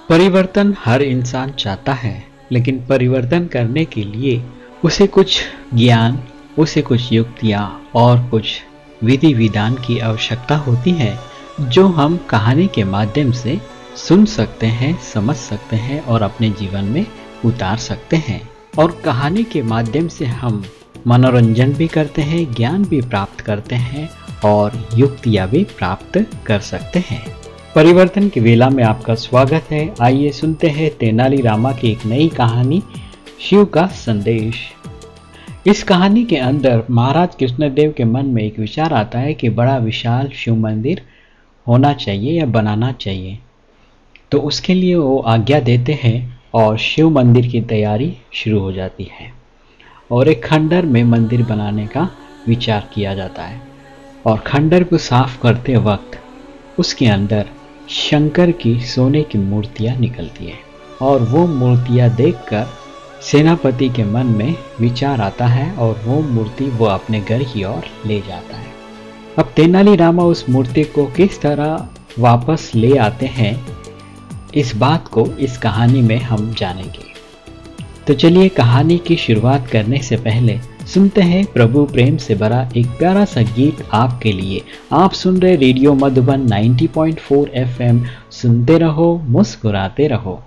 परिवर्तन हर इंसान चाहता है, लेकिन परिवर्तन करने के लिए उसे कुछ ज्ञान, उसे कुछ युक्तियाँ और कुछ विधि विधान की आवश्यकता होती है, जो हम कहानी के माध्यम से सुन सकते हैं, समझ सकते हैं और अपने जीवन में उतार सकते हैं। और कहानी के माध्यम से हम मनोरंजन भी करते हैं, ज्ञान भी प्राप्त करते हैं और युक्तियाँ भी प्राप्त कर सकते हैं। परिवर्तन की वेला में आपका स्वागत है। आइए सुनते हैं तेनाली रामा की एक नई कहानी, शिव का संदेश। इस कहानी के अंदर महाराज कृष्णदेव के मन में एक विचार आता है कि बड़ा विशाल शिव मंदिर होना चाहिए या बनाना चाहिए। तो उसके लिए वो आज्ञा देते हैं और शिव मंदिर की तैयारी शुरू हो जाती है और एक खंडर में मंदिर बनाने का विचार किया जाता है। और खंडर को साफ करते वक्त उसके अंदर शंकर की सोने की मूर्तियां निकलती हैं और वो मूर्तियां देखकर सेनापति के मन में विचार आता है और वो मूर्ति वो अपने घर की ओर ले जाता है। अब तेनाली रामा उस मूर्ति को किस तरह वापस ले आते हैं, इस बात को इस कहानी में हम जानेंगे। तो चलिए कहानी की शुरुआत करने से पहले सुनते हैं प्रभु प्रेम से भरा एक प्यारा सा गीत आपके लिए। आप सुन रहे रेडियो मधुबन 90.4 FM। सुनते रहो, मुस्कुराते रहो।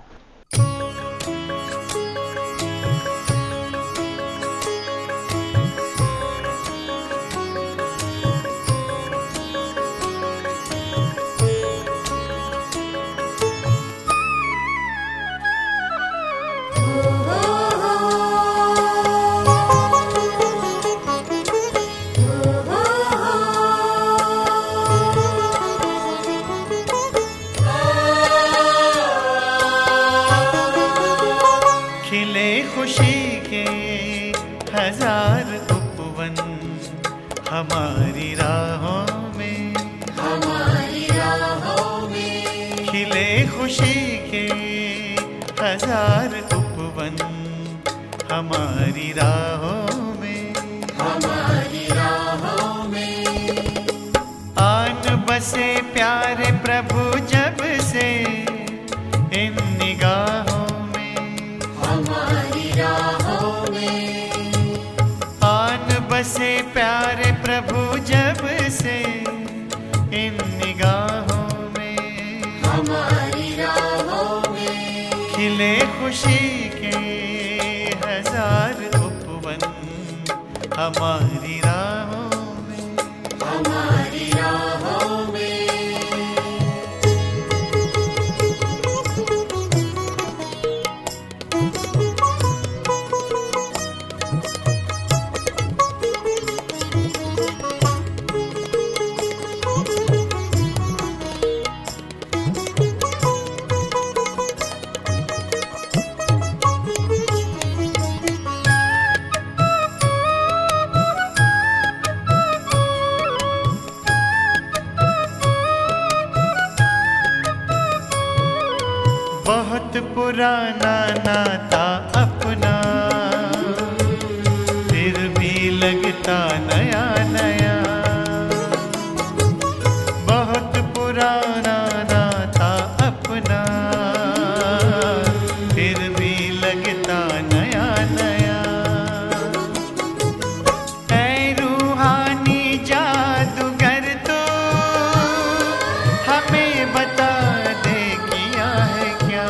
पुराना नाता अपना फिर भी लगता नया नया। बहुत पुराना नाता अपना फिर भी लगता नया नया। ऐ रूहानी जादूगर तो हमें बता दे किया है क्या।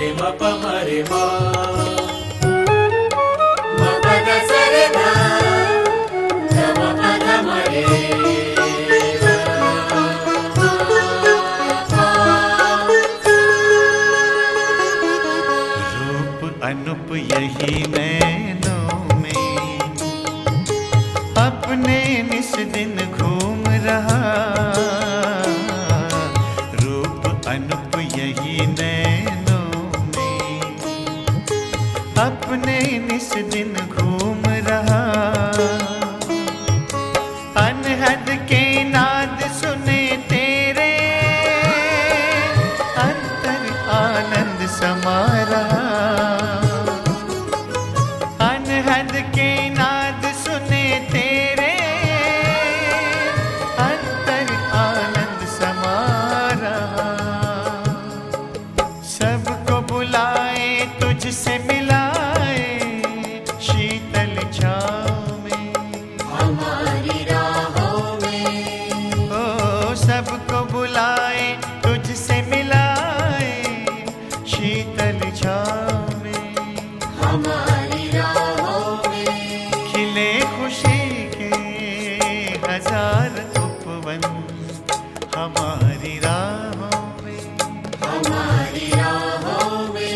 रे म प म रे म म प द स रे ध ध म प ध म रे रूप अनुप यही नैनों में अपने निस दिन घूम रहा। रूप अनुप यही नैनों में अपने निस दिन घूम रहा। अनहद के नाद सुने तेरे अंतर आनंद समा रहा। अनहद के नाद सुने तेरे अंतर आनंद समा रहा। सबको बुलाए तुझसे मिलाए शीतल छाँव में हमारी राहों में। ओ सबको बुलाए तुझसे मिलाए शीतल छाँव में हमारी राहों में। खिले खुशी के हजार उपवन हमारी राहों में। हमारी राहों में।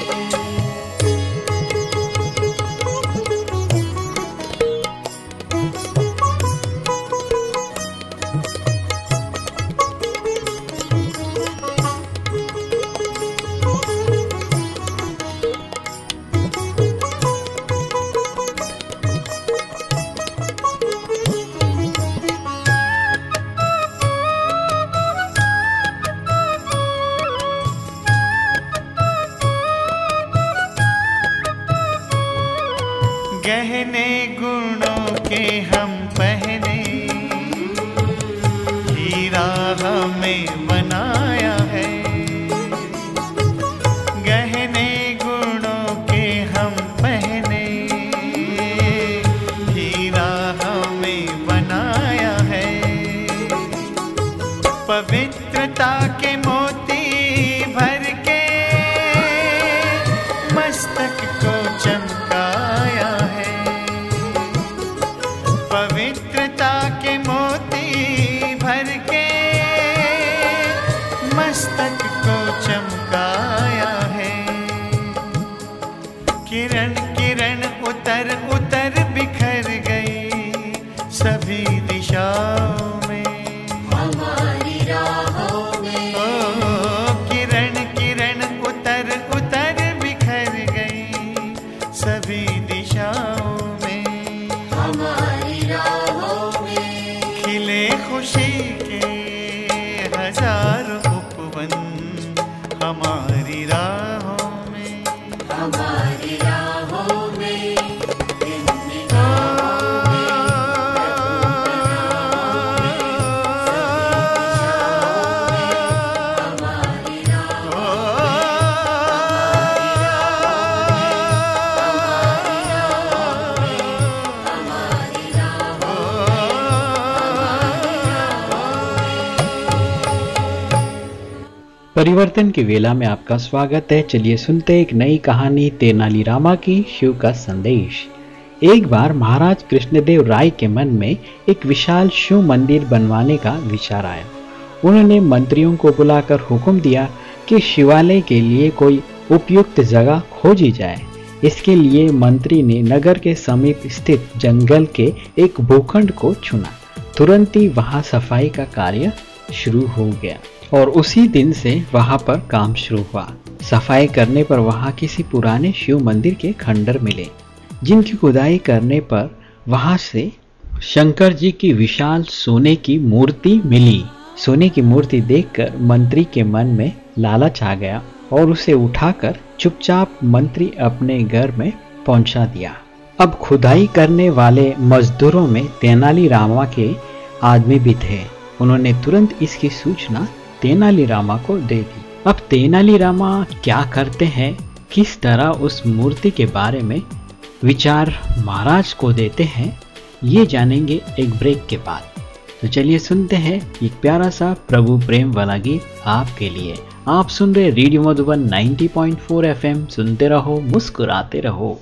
गहने गुणों के हम पहने हीरा हमें बनाया है। गहने गुणों के हम पहने हीरा हमें बनाया है। पवित्रता के मोती भर के मस्तक को चमकाया है। पवित्रता के मोती भर के मस्तक को चमकाया है। किरण किरण उतर उतर बिखर गई सभी दिशाओं में हमारी राहों में। ओ किरण किरण उतर उतर बिखर गई सभी दिशाओं में हमारी राहों में। खिले खुशी के हजार उपवन हमारी राहों में। हमारी राहों में। इन ओ, निगाहों में हमारी राहों हमारी परिवर्तन की वेला में आपका स्वागत है। चलिए सुनते एक नई कहानी तेनाली रामा की शिव का संदेश। एक बार महाराज कृष्णदेव राय के मन में एक विशाल शिव मंदिर बनवाने का विचार आया। उन्होंने मंत्रियों को बुलाकर हुक्म दिया कि शिवालय के लिए कोई उपयुक्त जगह खोजी जाए। इसके लिए मंत्री ने नगर के समीप स्थित जंगल के एक भूखंड को चुना। तुरंत ही वहां सफाई का कार्य शुरू हो गया और उसी दिन से वहां पर काम शुरू हुआ। सफाई करने पर वहां किसी पुराने शिव मंदिर के खंडर मिले, जिनकी खुदाई करने पर वहां से शंकर जी की विशाल सोने की मूर्ति मिली। सोने की मूर्ति देखकर मंत्री के मन में लालच आ गया और उसे उठाकर चुपचाप मंत्री अपने घर में पहुंचा दिया। अब खुदाई करने वाले मजदूरों में तेनाली रामा के आदमी भी थे। उन्होंने तुरंत इसकी सूचना तेनाली रामा को दे दी। अब तेनाली रामा क्या करते हैं, किस तरह उस मूर्ति के बारे में विचार महाराज को देते हैं, ये जानेंगे एक ब्रेक के बाद। तो चलिए सुनते हैं एक प्यारा सा प्रभु प्रेम वाला गीत आपके लिए। आप सुन रहे रेडियो मधुबन 90.4 एफएम। सुनते रहो, मुस्कुराते रहो।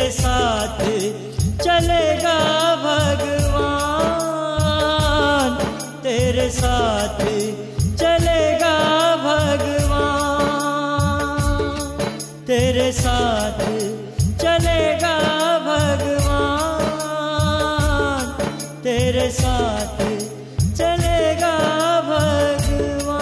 तेरे साथ चलेगा भगवान, तेरे साथ चलेगा भगवान, तेरे साथ चलेगा भगवान, तेरे साथ चलेगा भगवान।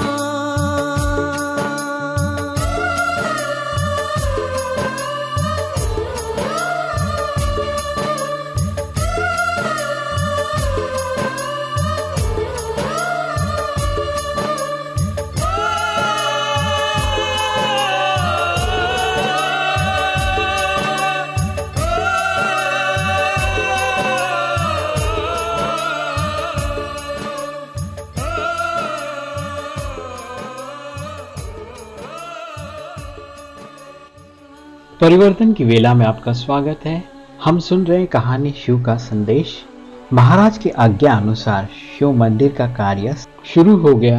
परिवर्तन की वेला में आपका स्वागत है। हम सुन रहे हैं कहानी शिव का संदेश। महाराज की आज्ञा अनुसार शिव मंदिर का कार्य शुरू हो गया।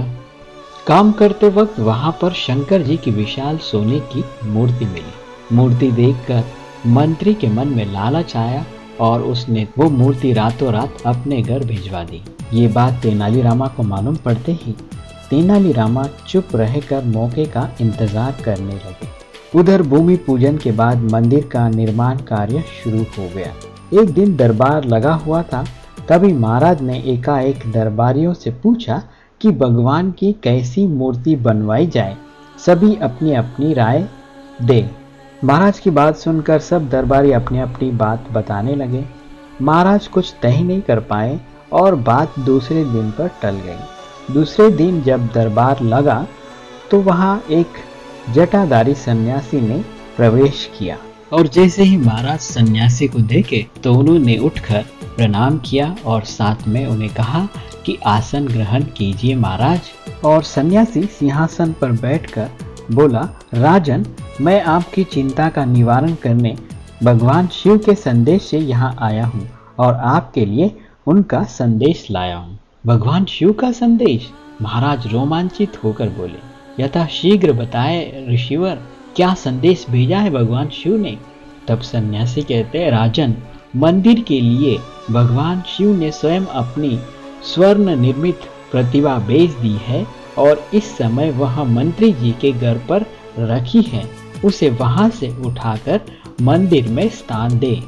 काम करते वक्त वहां पर शंकर जी की विशाल सोने की मूर्ति मिली। मूर्ति देखकर मंत्री के मन में लालच आया और उसने वो मूर्ति रातों रात अपने घर भिजवा दी। ये बात तेनालीरामा को मालूम पड़ते ही तेनालीरामा चुप रहकर मौके का इंतजार करने लगे। उधर भूमि पूजन के बाद मंदिर का निर्माण कार्य शुरू हो गया। एक दिन दरबार लगा हुआ था, तभी महाराज ने एकाएक दरबारियों से पूछा कि भगवान की कैसी मूर्ति बनवाई जाए। सभी अपनी अपनी राय दे। महाराज की बात सुनकर सब दरबारी अपनी अपनी बात बताने लगे। महाराज कुछ तय नहीं कर पाए और बात दूसरे दिन पर टल गई। दूसरे दिन जब दरबार लगा तो वहाँ एक जटाधारी सन्यासी ने प्रवेश किया और जैसे ही महाराज सन्यासी को देखे तो उन्होंने उठकर प्रणाम किया और साथ में उन्हें कहा कि आसन ग्रहण कीजिए महाराज। और सन्यासी सिंहासन पर बैठकर बोला, राजन, मैं आपकी चिंता का निवारण करने भगवान शिव के संदेश से यहाँ आया हूँ और आपके लिए उनका संदेश लाया हूँ। भगवान शिव का संदेश? महाराज रोमांचित होकर बोले, यथाशीघ्र बताए ऋषिवर, क्या संदेश भेजा है भगवान शिव ने? तब सन्यासी कहते हैं, राजन, मंदिर के लिए भगवान शिव ने स्वयं अपनी स्वर्ण निर्मित प्रतिभा भेज दी है और इस समय वह मंत्री जी के घर पर रखी है। उसे वहां से उठाकर मंदिर में स्थान दे।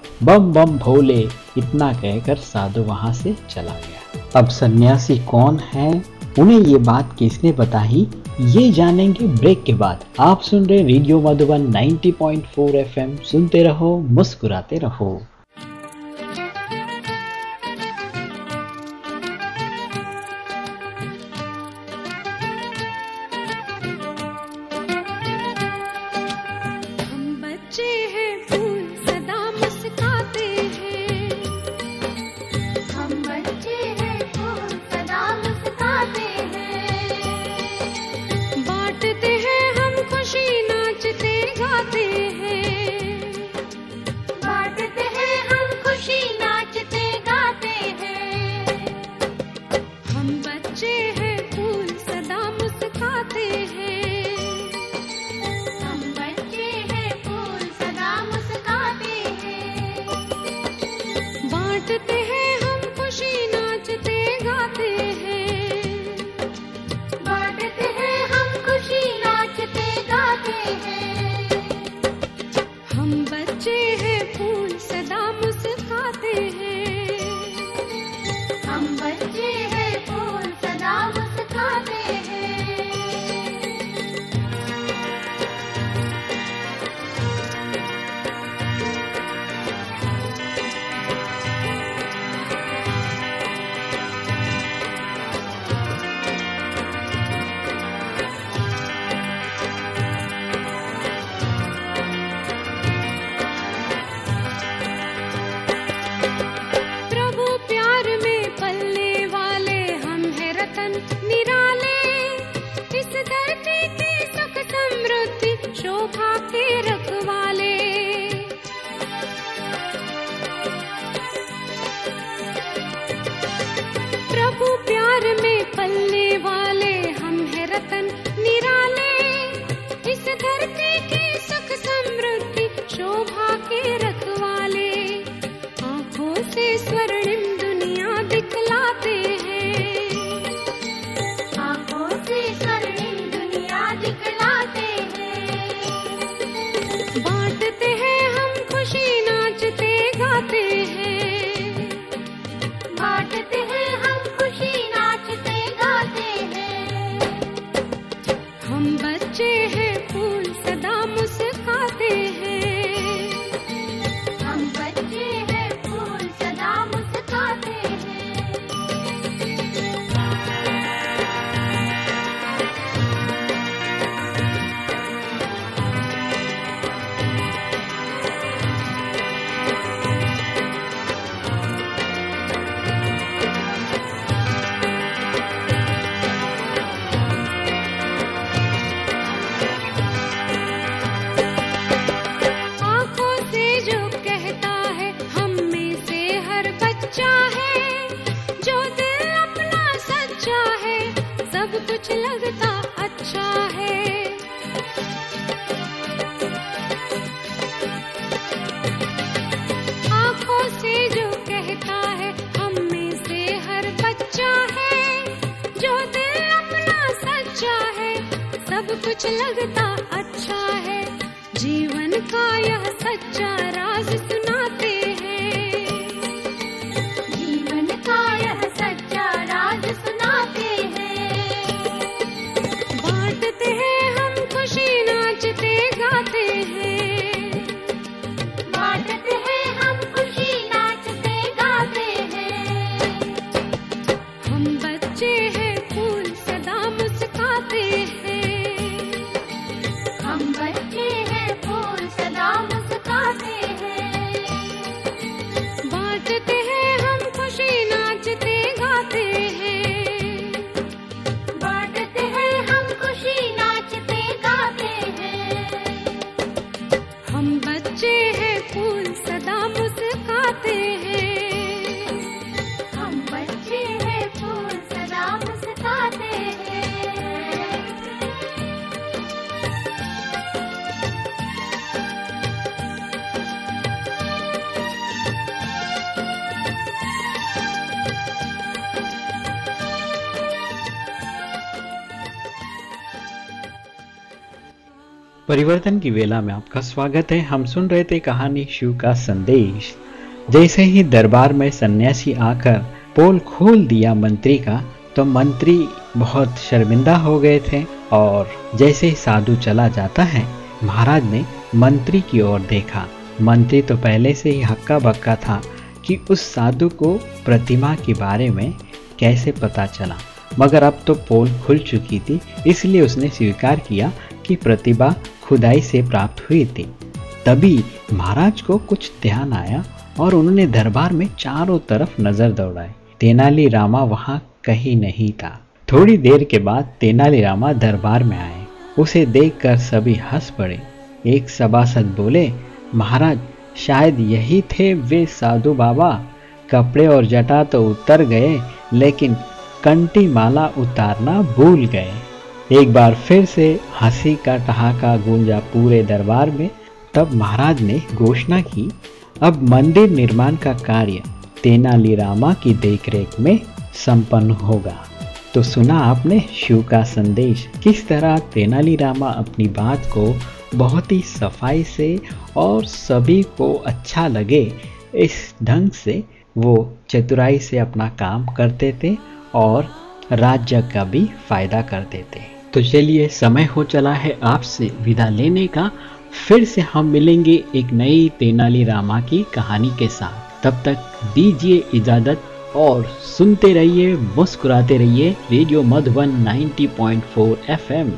बम बम भोले, इतना कहकर साधु वहां से चला गया। अब सन्यासी कौन है, उन्हें ये बात किसने बताई, ये जानेंगे ब्रेक के बाद। आप सुन रहे रेडियो मधुबन 90.4 FM। सुनते रहो, मुस्कुराते रहो। धरती की सुख समृद्धि शोभा के रखवाले। बच्चे हैं फूल सदा मुस्कुराते हैं, हम बच्चे हैं फूल सदा मुस्कुराते हैं। आँखों से जो कहता है हम में से हर बच्चा है, जो दिल अपना सच्चा है, सब कुछ लगता अच्छा है। आँखों से जो कहता है हम में से हर बच्चा है, जो दिल अपना सच्चा है, सब कुछ लगता अच्छा है। जीवन का यह सच्चा राज सुनाते हैं, जीवन का यह सच्चा राज सुनाते हैं। बांटते हैं हम खुशी नाचते गाते हैं, बांटते हैं हम खुशी नाचते गाते हैं। हम बच्चे हैं फूल सदा मुस्कुराते हैं, हम बच्चे हैं फूल सदा मुस्कुराते हैं। बांटते हैं हम खुशी नाचते गाते हैं, बांटते हैं हम खुशी नाचते गाते हैं। हम बच्चे हैं फूल सदा मुस्कुराते हैं, हम बच्चे हैं फूल सदा मुस्कुराते हैं। परिवर्तन की वेला में आपका स्वागत है। हम सुन रहे थे कहानी शिव का संदेश। जैसे ही दरबार में सन्यासी आकर पोल खोल दिया मंत्री का, तो मंत्री बहुत शर्मिंदा हो गए थे। और जैसे ही साधु चला जाता है, महाराज ने मंत्री की ओर देखा। मंत्री तो पहले से ही हक्का बक्का था कि उस साधु को प्रतिमा के बारे में कैसे पता चला, मगर अब तो पोल खुल चुकी थी, इसलिए उसने स्वीकार किया कि प्रतिभा खुदाई से प्राप्त हुई थी। तभी महाराज को कुछ ध्यान आया और उन्होंने दरबार में चारों तरफ नजर दौड़ाई। तेनालीरामा वहां कहीं नहीं था। थोड़ी देर के बाद तेनालीरामा दरबार में आए। उसे देखकर सभी हंस पड़े। एक सभासद बोले, महाराज, शायद यही थे वे साधु बाबा। कपड़े और जटा तो उतर गए, लेकिन कंठी माला उतारना भूल गए। एक बार फिर से हंसी का ठहाका गूंजा पूरे दरबार में। तब महाराज ने घोषणा की, अब मंदिर निर्माण का कार्य तेनालीरामा की देखरेख में संपन्न होगा। तो सुना आपने शिव का संदेश, किस तरह तेनालीरामा अपनी बात को बहुत ही सफाई से और सभी को अच्छा लगे इस ढंग से वो चतुराई से अपना काम करते थे और राज्य का भी फायदा करते थे। तो चलिए, समय हो चला है आपसे विदा लेने का। फिर से हम मिलेंगे एक नई तेनालीरामा की कहानी के साथ। तब तक दीजिए इजाजत और सुनते रहिए, मुस्कुराते रहिए रेडियो मधुबन 90.4 FM।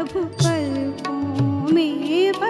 अब पलकों में